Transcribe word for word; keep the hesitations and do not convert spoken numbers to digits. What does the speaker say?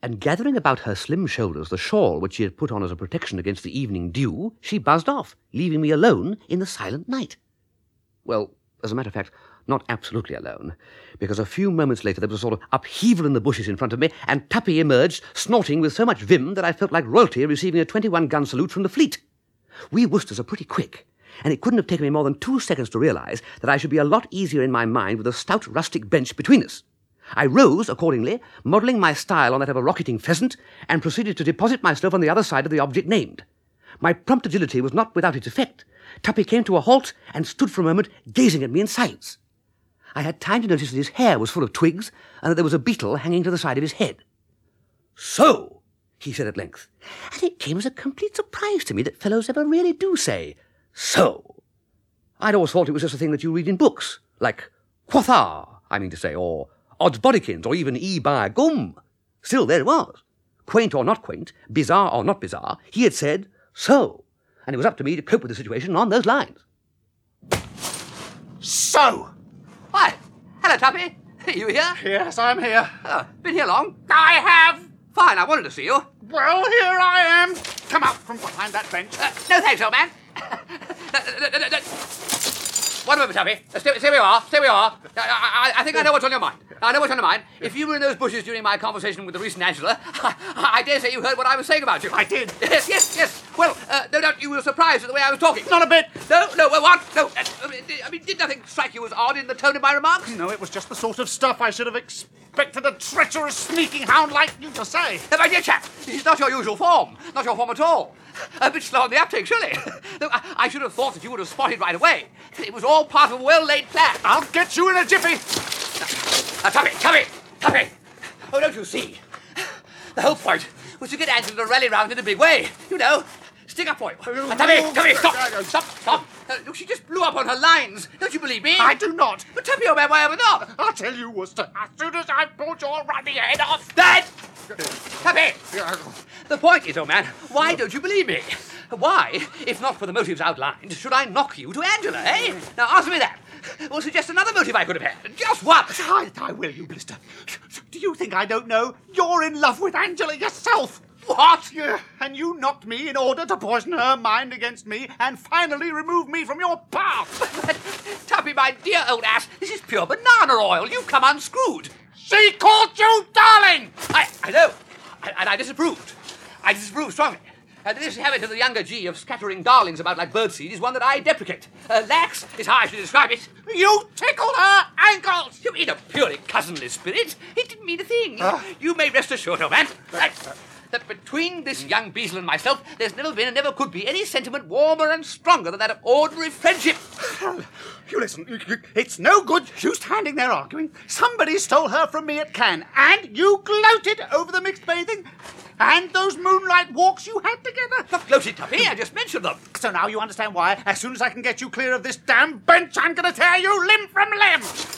and gathering about her slim shoulders the shawl which she had put on as a protection against the evening dew, she buzzed off, leaving me alone in the silent night. Well, as a matter of fact, not absolutely alone, because a few moments later there was a sort of upheaval in the bushes in front of me, and Tuppy emerged, snorting with so much vim that I felt like royalty receiving a twenty-one gun salute from the fleet. We Worcesters are pretty quick, and it couldn't have taken me more than two seconds to realise that I should be a lot easier in my mind with a stout rustic bench between us. I rose, accordingly, modelling my style on that of a rocketing pheasant, and proceeded to deposit myself on the other side of the object named. My prompt agility was not without its effect. Tuppy came to a halt and stood for a moment gazing at me in silence. I had time to notice that his hair was full of twigs, and that there was a beetle hanging to the side of his head. "So," he said at length, and it came as a complete surprise to me that fellows ever really do say, "so." I'd always thought it was just a thing that you read in books, like quotha, I mean to say, or odds bodikins, or even e by gum. Still, there it was. Quaint or not quaint, bizarre or not bizarre, he had said, "so," and it was up to me to cope with the situation on those lines. So! Why, hello, Tuppy. You here? Yes, I'm here. Oh, been here long? I have. Fine, I wanted to see you. Well, here I am. Come out from behind that bench. Uh, no thanks, old man. One moment, Tuppy. Uh, stay, stay where you are. Stay where you are. I, I, I think I know what's on your mind. I know what's on your mind. If you were in those bushes during my conversation with the recent Angela, I, I dare say you heard what I was saying about you. I did. Yes, yes, yes. Well, uh, no doubt you were surprised at the way I was talking. Not a bit. No, no, well, what? No. Uh, I mean, did nothing strike you as odd in the tone of my remarks? No, it was just the sort of stuff I should have expected a treacherous, sneaking hound like you to say. Uh, my dear chap, this is not your usual form. Not your form at all. A bit slow on the uptake, surely. Look, I, I should have thought that you would have spotted right away. It was all part of a well-laid plan. I'll get you in a jiffy. Uh, Tuppy, Tuppy, Tuppy. Oh, don't you see? The whole point was to get Angela to rally round in a big way. You know, stick up for you. Uh, Tuppy, Tuppy, stop, stop, stop. Uh, look, she just blew up on her lines. Don't you believe me? I do not. But Tuppy, oh man, why ever not? I'll tell you, Worcester, as soon as I pulled your ruddy head off. Dad! Tuppy! The point is, old man, why don't you believe me? Why, if not for the motives outlined, should I knock you to Angela, eh? Now answer me that. Well, suggest another motive I could have had. Just one. I, I will, you blister. Do you think I don't know? You're in love with Angela yourself. What? Yeah, and you knocked me in order to poison her mind against me and finally remove me from your path. Tuppy, my dear old ass, this is pure banana oil. You've come unscrewed. She called you darling! I, I know, I, and I disapproved. I disapprove strongly. Uh, this habit of the younger G of scattering darlings about like birdseed is one that I deprecate. Uh, lax is how I should describe it. You tickled her ankles! You in a purely cousinly spirit. It didn't mean a thing. Uh. You may rest assured, old man, that, that between this young Beazle and myself, there's never been and never could be any sentiment warmer and stronger than that of ordinary friendship. You listen, it's no good you standing there arguing. Somebody stole her from me at Cannes, and you gloated over the mixed bathing and those moonlight walks you had together. Not gloated, Tuppy, I just mentioned them. So now you understand why, as soon as I can get you clear of this damn bench, I'm going to tear you limb from limb.